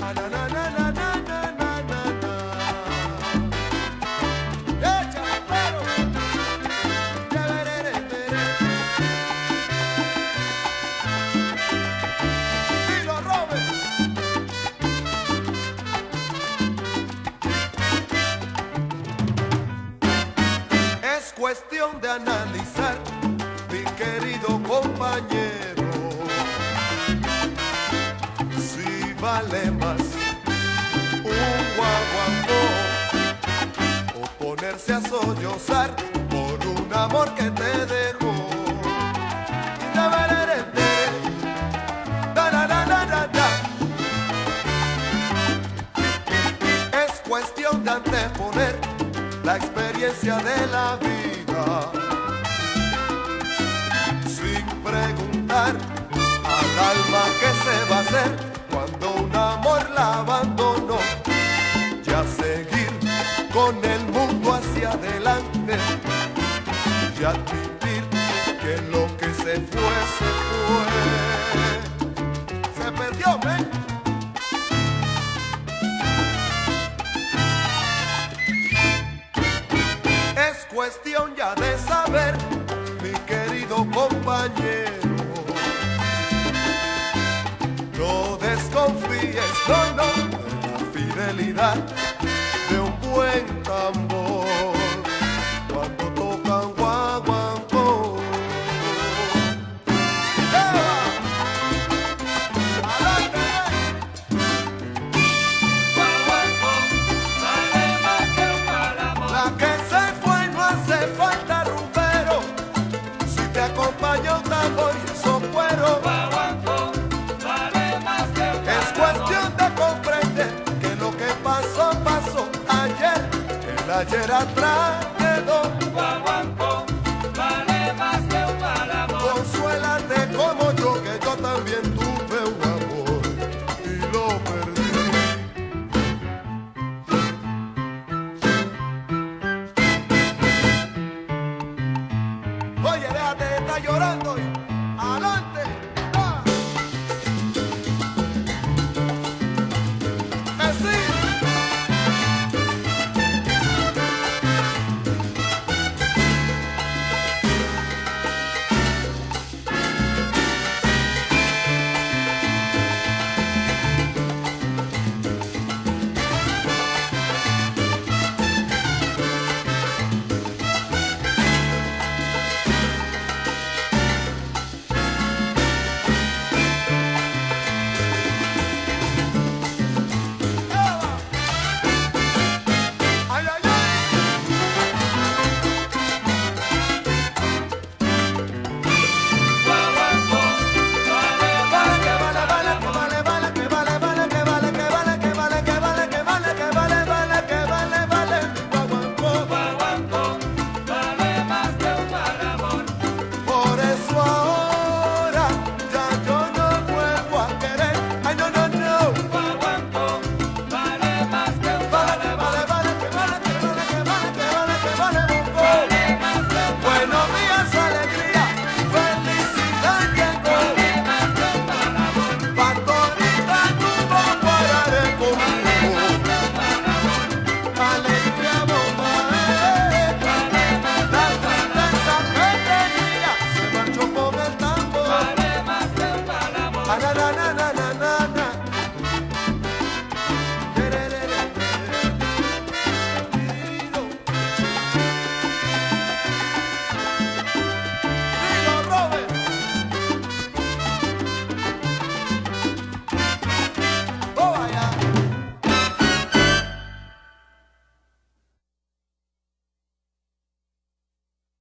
na, na, na, na, na, na, na, na, na. Échale, pero. Dilo, Robert. Es cuestión de analizar, mi querido compañero, si vale más un guaguancó o ponerse a sollozar por un amor que te dejó. Es cuestión de anteponer la experiencia de la vida, sin preguntar al alma qué se va a hacer cuando un amor la abandonó. Ya seguir con el mundo hacia adelante y admitir que lo que se fue, se perdió, ¿ven? Es cuestión ya de saber, mi querido compañero, no desconfíes, no, no, de la fidelidad de un buen tambor cuando tocan guaguancó. Guaguancó vale más que un malamón. La que se fue no hace falta rumbero, si te acompaña un tambor y esos cueros. Guaguancó vale más que un Es cuestión de comprender que lo que pasó, pasó ayer, el ayer atrás.